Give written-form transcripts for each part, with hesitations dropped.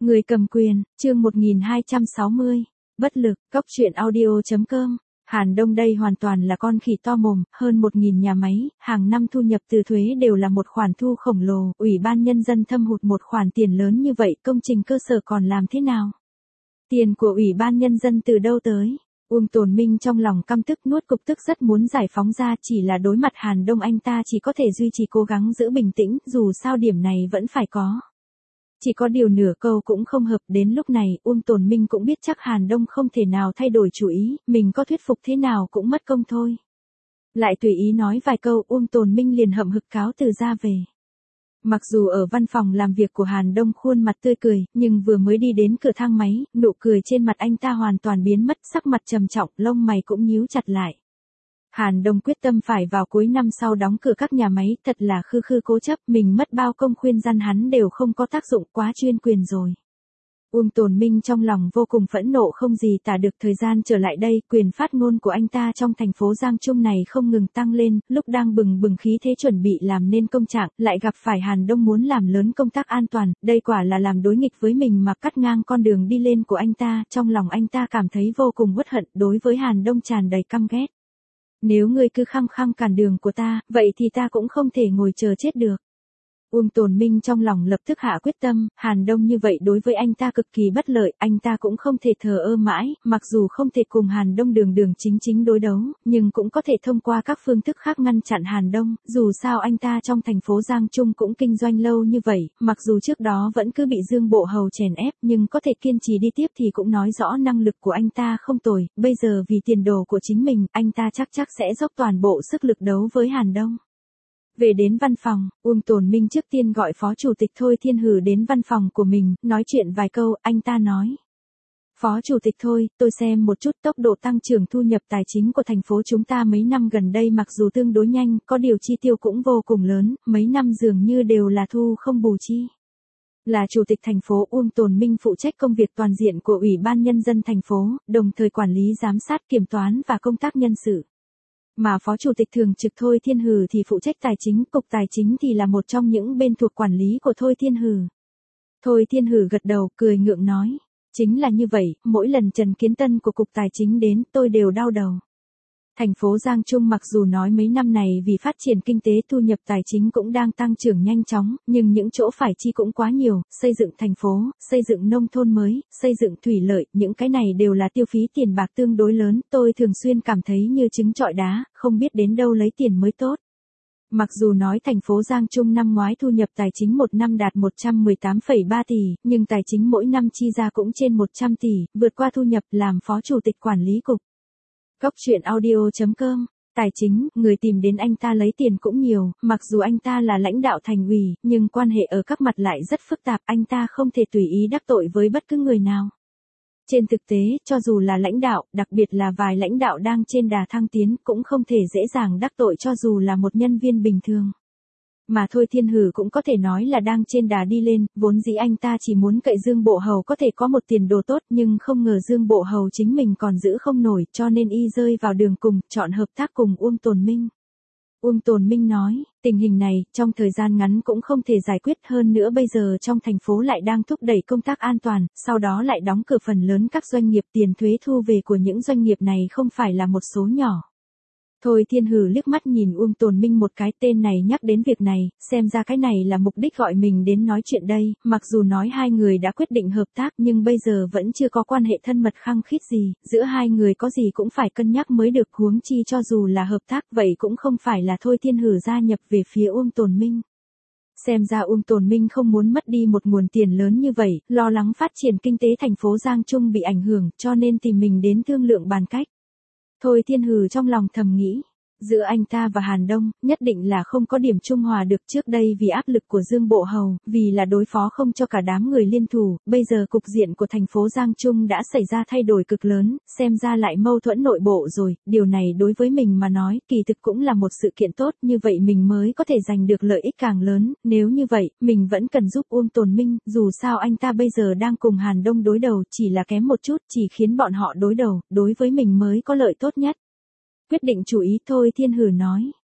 Người cầm quyền, chương 1260. Bất lực, cóc truyện audio.com. Hàn Đông đây hoàn toàn là con khỉ to mồm, hơn 1.000 nhà máy, hàng năm thu nhập từ thuế đều là một khoản thu khổng lồ, Ủy ban Nhân dân thâm hụt một khoản tiền lớn như vậy, công trình cơ sở còn làm thế nào? Tiền của Ủy ban Nhân dân từ đâu tới? Uông Tồn Minh trong lòng căm tức nuốt cục tức rất muốn giải phóng ra, chỉ là đối mặt Hàn Đông anh ta chỉ có thể duy trì cố gắng giữ bình tĩnh, dù sao điểm này vẫn phải có. Chỉ có điều nửa câu cũng không hợp, đến lúc này Uông Tồn Minh cũng biết chắc Hàn Đông không thể nào thay đổi chủ ý, mình có thuyết phục thế nào cũng mất công thôi. Lại tùy ý nói vài câu, Uông Tồn Minh liền hậm hực cáo từ ra về. Mặc dù ở văn phòng làm việc của Hàn Đông khuôn mặt tươi cười, nhưng vừa mới đi đến cửa thang máy, nụ cười trên mặt anh ta hoàn toàn biến mất, sắc mặt trầm trọng, lông mày cũng nhíu chặt lại. Hàn Đông quyết tâm phải vào cuối năm sau đóng cửa các nhà máy, thật là khư khư cố chấp, mình mất bao công khuyên răn hắn đều không có tác dụng, quá chuyên quyền rồi. Uông Tồn Minh trong lòng vô cùng phẫn nộ không gì tả được, thời gian trở lại đây, quyền phát ngôn của anh ta trong thành phố Giang Trung này không ngừng tăng lên, lúc đang bừng bừng khí thế chuẩn bị làm nên công trạng, lại gặp phải Hàn Đông muốn làm lớn công tác an toàn, đây quả là làm đối nghịch với mình mà cắt ngang con đường đi lên của anh ta, trong lòng anh ta cảm thấy vô cùng uất hận, đối với Hàn Đông tràn đầy căm ghét. Nếu ngươi cứ khăng khăng cản đường của ta, vậy thì ta cũng không thể ngồi chờ chết được. Uông Tồn Minh trong lòng lập tức hạ quyết tâm, Hàn Đông như vậy đối với anh ta cực kỳ bất lợi, anh ta cũng không thể thờ ơ mãi, mặc dù không thể cùng Hàn Đông đường chính đối đấu, nhưng cũng có thể thông qua các phương thức khác ngăn chặn Hàn Đông, dù sao anh ta trong thành phố Giang Trung cũng kinh doanh lâu như vậy, mặc dù trước đó vẫn cứ bị Dương Bộ Hầu chèn ép, nhưng có thể kiên trì đi tiếp thì cũng nói rõ năng lực của anh ta không tồi, bây giờ vì tiền đồ của chính mình, anh ta chắc sẽ dốc toàn bộ sức lực đấu với Hàn Đông. Về đến văn phòng, Uông Tồn Minh trước tiên gọi Phó Chủ tịch Thôi Thiên Hử đến văn phòng của mình, nói chuyện vài câu, anh ta nói. Phó Chủ tịch Thôi, tôi xem một chút tốc độ tăng trưởng thu nhập tài chính của thành phố chúng ta mấy năm gần đây mặc dù tương đối nhanh, có điều chi tiêu cũng vô cùng lớn, mấy năm dường như đều là thu không bù chi. Là Chủ tịch thành phố, Uông Tồn Minh phụ trách công việc toàn diện của Ủy ban Nhân dân thành phố, đồng thời quản lý giám sát kiểm toán và công tác nhân sự. Mà Phó Chủ tịch thường trực Thôi Thiên Hử thì phụ trách tài chính, Cục Tài chính thì là một trong những bên thuộc quản lý của Thôi Thiên Hử. Thôi Thiên Hử gật đầu, cười ngượng nói. Chính là như vậy, mỗi lần Trần Kiến Tân của Cục Tài chính đến, tôi đều đau đầu. Thành phố Giang Trung mặc dù nói mấy năm này vì phát triển kinh tế thu nhập tài chính cũng đang tăng trưởng nhanh chóng, nhưng những chỗ phải chi cũng quá nhiều, xây dựng thành phố, xây dựng nông thôn mới, xây dựng thủy lợi, những cái này đều là tiêu phí tiền bạc tương đối lớn, tôi thường xuyên cảm thấy như trứng trọi đá, không biết đến đâu lấy tiền mới tốt. Mặc dù nói thành phố Giang Trung năm ngoái thu nhập tài chính một năm đạt 118,3 tỷ, nhưng tài chính mỗi năm chi ra cũng trên 100 tỷ, vượt qua thu nhập làm Phó Chủ tịch Quản lý Cục. Cóc truyện audio.com. Tài chính, người tìm đến anh ta lấy tiền cũng nhiều, mặc dù anh ta là lãnh đạo thành ủy, nhưng quan hệ ở các mặt lại rất phức tạp, anh ta không thể tùy ý đắc tội với bất cứ người nào. Trên thực tế, cho dù là lãnh đạo, đặc biệt là vài lãnh đạo đang trên đà thăng tiến, cũng không thể dễ dàng đắc tội cho dù là một nhân viên bình thường. Mà Thôi Thiên Hử cũng có thể nói là đang trên đà đi lên, vốn dĩ anh ta chỉ muốn cậy Dương Bộ Hầu có thể có một tiền đồ tốt nhưng không ngờ Dương Bộ Hầu chính mình còn giữ không nổi cho nên y rơi vào đường cùng, chọn hợp tác cùng Uông Tồn Minh. Uông Tồn Minh nói, tình hình này, trong thời gian ngắn cũng không thể giải quyết hơn nữa bây giờ trong thành phố lại đang thúc đẩy công tác an toàn, sau đó lại đóng cửa phần lớn các doanh nghiệp tiền thuế thu về của những doanh nghiệp này không phải là một số nhỏ. Thôi Thiên Hử liếc mắt nhìn Uông Tồn Minh một cái, tên này nhắc đến việc này, xem ra cái này là mục đích gọi mình đến nói chuyện đây, mặc dù nói hai người đã quyết định hợp tác nhưng bây giờ vẫn chưa có quan hệ thân mật khăng khít gì, giữa hai người có gì cũng phải cân nhắc mới được, huống chi cho dù là hợp tác vậy cũng không phải là Thôi Thiên Hử gia nhập về phía Uông Tồn Minh. Xem ra Uông Tồn Minh không muốn mất đi một nguồn tiền lớn như vậy, lo lắng phát triển kinh tế thành phố Giang Trung bị ảnh hưởng cho nên tìm mình đến thương lượng bàn cách. Thôi Thiên Hử trong lòng thầm nghĩ, giữa anh ta và Hàn Đông, nhất định là không có điểm trung hòa được, trước đây vì áp lực của Dương Bộ Hầu, vì là đối phó không cho cả đám người liên thủ, bây giờ cục diện của thành phố Giang Trung đã xảy ra thay đổi cực lớn, xem ra lại mâu thuẫn nội bộ rồi, điều này đối với mình mà nói, kỳ thực cũng là một sự kiện tốt, như vậy mình mới có thể giành được lợi ích càng lớn, nếu như vậy, mình vẫn cần giúp Uông Tồn Minh, dù sao anh ta bây giờ đang cùng Hàn Đông đối đầu, chỉ là kém một chút, chỉ khiến bọn họ đối đầu, đối với mình mới có lợi tốt nhất. Quyết định chủ ý, Thôi Thiên Hử nói.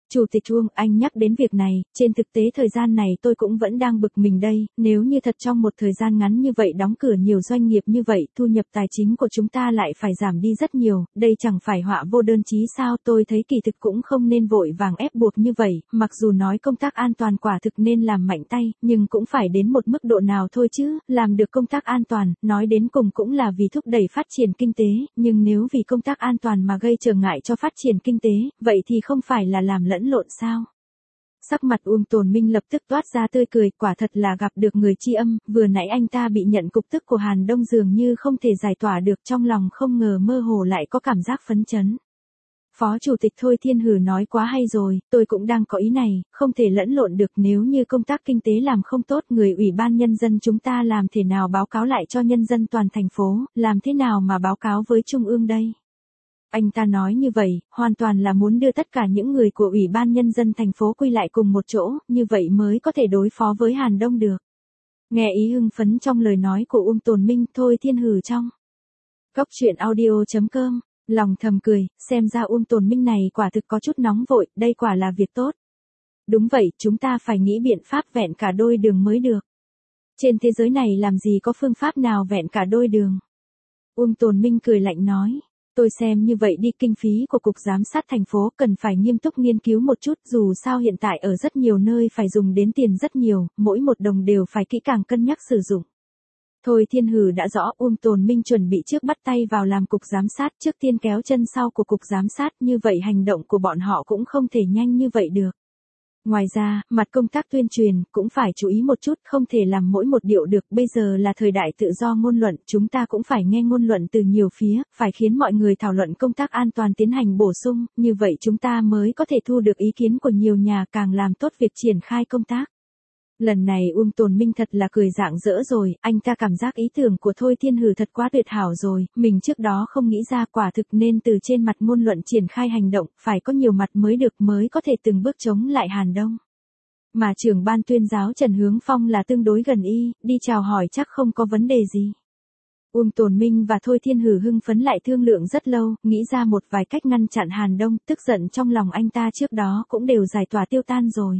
Chủ tịch Uông, anh nhắc đến việc này, trên thực tế thời gian này tôi cũng vẫn đang bực mình đây, nếu như thật trong một thời gian ngắn như vậy đóng cửa nhiều doanh nghiệp như vậy, thu nhập tài chính của chúng ta lại phải giảm đi rất nhiều, đây chẳng phải họa vô đơn chí sao? Tôi thấy kỳ thực cũng không nên vội vàng ép buộc như vậy, mặc dù nói công tác an toàn quả thực nên làm mạnh tay, nhưng cũng phải đến một mức độ nào thôi chứ, làm được công tác an toàn, nói đến cùng cũng là vì thúc đẩy phát triển kinh tế, nhưng nếu vì công tác an toàn mà gây trở ngại cho phát triển kinh tế, vậy thì không phải là làm lẫn lộn sao? Sắc mặt Uông Tồn Minh lập tức toát ra tươi cười, quả thật là gặp được người tri âm, vừa nãy anh ta bị nhận cục tức của Hàn Đông dường như không thể giải tỏa được, trong lòng không ngờ mơ hồ lại có cảm giác phấn chấn. Phó Chủ tịch Thôi Thiên Hử nói quá hay rồi, tôi cũng đang có ý này, không thể lẫn lộn được, nếu như công tác kinh tế làm không tốt, người Ủy ban Nhân dân chúng ta làm thế nào báo cáo lại cho nhân dân toàn thành phố, làm thế nào mà báo cáo với Trung ương đây? Anh ta nói như vậy, hoàn toàn là muốn đưa tất cả những người của Ủy ban Nhân dân thành phố quy lại cùng một chỗ, như vậy mới có thể đối phó với Hàn Đông được. Nghe ý hưng phấn trong lời nói của Uông Tồn Minh, Thôi Thiên Hử trong Cốc truyện audio.com, lòng thầm cười, xem ra Uông Tồn Minh này quả thực có chút nóng vội, đây quả là việc tốt. Đúng vậy, chúng ta phải nghĩ biện pháp vẹn cả đôi đường mới được. Trên thế giới này làm gì có phương pháp nào vẹn cả đôi đường. Uông Tồn Minh cười lạnh nói. Tôi xem như vậy đi, kinh phí của Cục Giám sát thành phố cần phải nghiêm túc nghiên cứu một chút, dù sao hiện tại ở rất nhiều nơi phải dùng đến tiền rất nhiều, mỗi một đồng đều phải kỹ càng cân nhắc sử dụng. Thôi Thiên Hử đã rõ, Uông Tồn Minh chuẩn bị trước bắt tay vào làm Cục Giám sát, trước tiên kéo chân sau của Cục Giám sát, như vậy hành động của bọn họ cũng không thể nhanh như vậy được. Ngoài ra, mặt công tác tuyên truyền, cũng phải chú ý một chút, không thể làm mỗi một điệu được, bây giờ là thời đại tự do ngôn luận, chúng ta cũng phải nghe ngôn luận từ nhiều phía, phải khiến mọi người thảo luận công tác an toàn tiến hành bổ sung, như vậy chúng ta mới có thể thu được ý kiến của nhiều nhà, càng làm tốt việc triển khai công tác. Lần này Uông Tồn Minh thật là cười rạng rỡ rồi, anh ta cảm giác ý tưởng của Thôi Thiên Hử thật quá tuyệt hảo rồi, mình trước đó không nghĩ ra, quả thực nên từ trên mặt ngôn luận triển khai hành động, phải có nhiều mặt mới được, mới có thể từng bước chống lại Hàn Đông. Mà trưởng ban tuyên giáo Trần Hướng Phong là tương đối gần y, đi chào hỏi chắc không có vấn đề gì. Uông Tồn Minh và Thôi Thiên Hử hưng phấn lại thương lượng rất lâu, nghĩ ra một vài cách ngăn chặn Hàn Đông, tức giận trong lòng anh ta trước đó cũng đều giải tỏa tiêu tan rồi.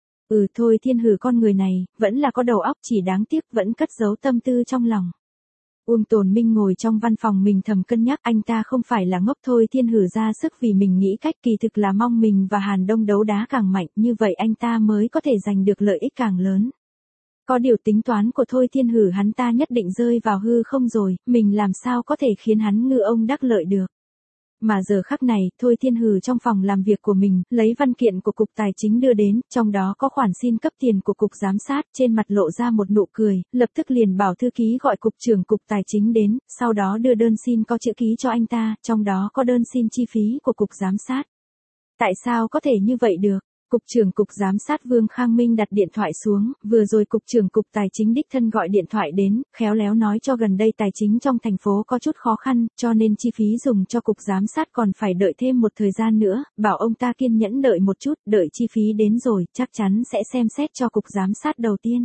Thôi Thiên Hử con người này, vẫn là có đầu óc, chỉ đáng tiếc vẫn cất giấu tâm tư trong lòng. Uông Tồn Minh ngồi trong văn phòng mình thầm cân nhắc, anh ta không phải là ngốc. Thôi Thiên Hử ra sức vì mình nghĩ cách, kỳ thực là mong mình và Hàn Đông đấu đá càng mạnh, như vậy anh ta mới có thể giành được lợi ích càng lớn. Có điều tính toán của Thôi Thiên Hử hắn ta nhất định rơi vào hư không rồi, mình làm sao có thể khiến hắn ngư ông đắc lợi được. Mà giờ khắc này, Thôi Thiên Hử trong phòng làm việc của mình, lấy văn kiện của Cục Tài chính đưa đến, trong đó có khoản xin cấp tiền của Cục Giám sát, trên mặt lộ ra một nụ cười, lập tức liền bảo thư ký gọi Cục trưởng Cục Tài chính đến, sau đó đưa đơn xin có chữ ký cho anh ta, trong đó có đơn xin chi phí của Cục Giám sát. Tại sao có thể như vậy được? Cục trưởng Cục Giám sát Vương Khang Minh đặt điện thoại xuống, vừa rồi Cục trưởng Cục Tài chính đích thân gọi điện thoại đến, khéo léo nói cho gần đây tài chính trong thành phố có chút khó khăn, cho nên chi phí dùng cho Cục Giám sát còn phải đợi thêm một thời gian nữa, bảo ông ta kiên nhẫn đợi một chút, đợi chi phí đến rồi, chắc chắn sẽ xem xét cho Cục Giám sát đầu tiên.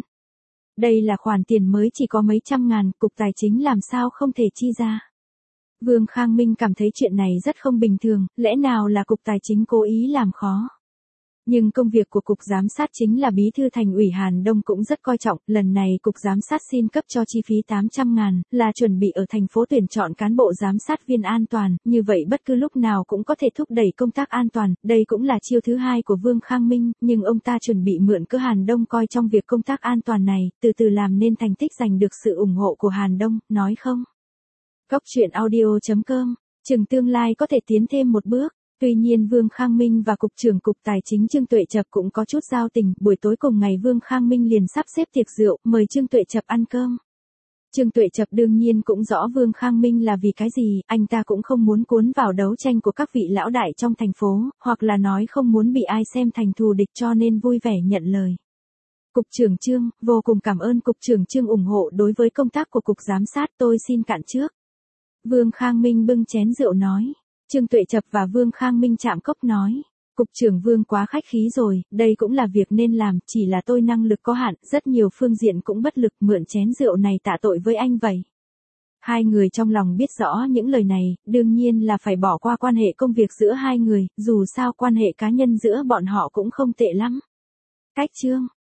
Đây là khoản tiền mới chỉ có mấy trăm ngàn, Cục Tài chính làm sao không thể chi ra. Vương Khang Minh cảm thấy chuyện này rất không bình thường, lẽ nào là Cục Tài chính cố ý làm khó. Nhưng công việc của Cục Giám sát chính là Bí thư Thành ủy Hàn Đông cũng rất coi trọng, lần này Cục Giám sát xin cấp cho chi phí 800.000, là chuẩn bị ở thành phố tuyển chọn cán bộ giám sát viên an toàn, như vậy bất cứ lúc nào cũng có thể thúc đẩy công tác an toàn, đây cũng là chiêu thứ hai của Vương Khang Minh, nhưng ông ta chuẩn bị mượn cớ Hàn Đông coi trong việc công tác an toàn này, từ từ làm nên thành tích giành được sự ủng hộ của Hàn Đông, nói không? Cốc truyện audio.com, chừng tương lai có thể tiến thêm một bước. Tuy nhiên Vương Khang Minh và Cục trưởng Cục Tài chính Trương Tuệ Chập cũng có chút giao tình, buổi tối cùng ngày Vương Khang Minh liền sắp xếp tiệc rượu, mời Trương Tuệ Chập ăn cơm. Trương Tuệ Chập đương nhiên cũng rõ Vương Khang Minh là vì cái gì, anh ta cũng không muốn cuốn vào đấu tranh của các vị lão đại trong thành phố, hoặc là nói không muốn bị ai xem thành thù địch, cho nên vui vẻ nhận lời. Cục trưởng Trương, vô cùng cảm ơn Cục trưởng Trương ủng hộ đối với công tác của Cục Giám sát, tôi xin cạn trước. Vương Khang Minh bưng chén rượu nói. Trương Tuệ Chập và Vương Khang Minh chạm cốc nói. Cục trưởng Vương quá khách khí rồi, đây cũng là việc nên làm, chỉ là tôi năng lực có hạn, rất nhiều phương diện cũng bất lực, mượn chén rượu này tạ tội với anh vậy. Hai người trong lòng biết rõ những lời này, đương nhiên là phải bỏ qua quan hệ công việc giữa hai người, dù sao quan hệ cá nhân giữa bọn họ cũng không tệ lắm. Cách chương